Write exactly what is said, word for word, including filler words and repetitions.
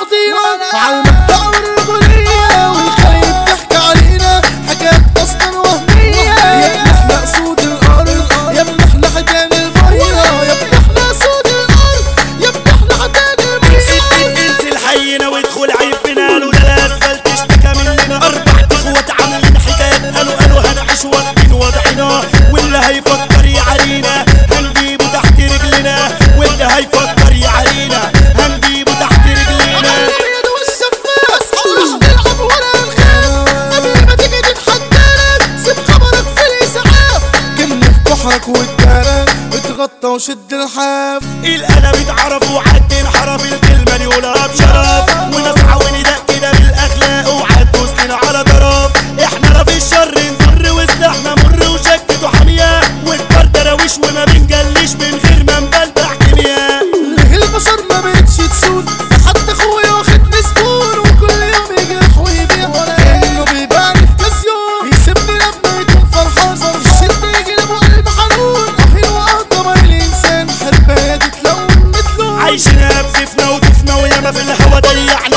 مواضيع عالمبدأ والرجولية والخليج بتحكي علينا حاجات أصلا وهمية. يا ابني احنا أسود الأرض، يا ابني احنا حيتان المية، يا ابني احنا أسود الأرض، يا ابني احنا حيتان المية. انزل حينا وادخل عيب بنا له ده الأسفل تشتكى مننا. أربع إخوات عاملين حكايات قالوا قالوا هنعيش واخدين وضعنا، واللي هيفكر يعارينا هنجيبه تحت رجلنا، واللي هيفكر يعارينا هنجيبه تحت رجلنا. الأبيض والشفاف راح تلعب ولا نخاف، قبل ما تيجي تتحدانا سيب خبرك في الإسعاف. كنا في كحك والدارة اتغطى وشد الحاف. القلم اتعرف وعد انحرف، الكلمة يقولها بشرف، ونسعى وندق كده بالأخلاق وعد دوسنا على طرف. احنا رافي الشر نضر وسلاحنا مر وشكته حامية، والفرد دراويش وما بنجليش من غير ما نبلبع كيمياء. ليه البشر ما بقتش تسود، حتى اخويا واخدني زبون وكل يوم يجرح ويبيع ولا كأنه بيبيعني في كازيون. يسيبني لما يكون فرحان في الشدة يقلب وقلب حنون، رهين وقدم الإنسان حرباية تتلون مثله. عايشينها بكيفنا وضيفنا وياما في الهوا ضيعنا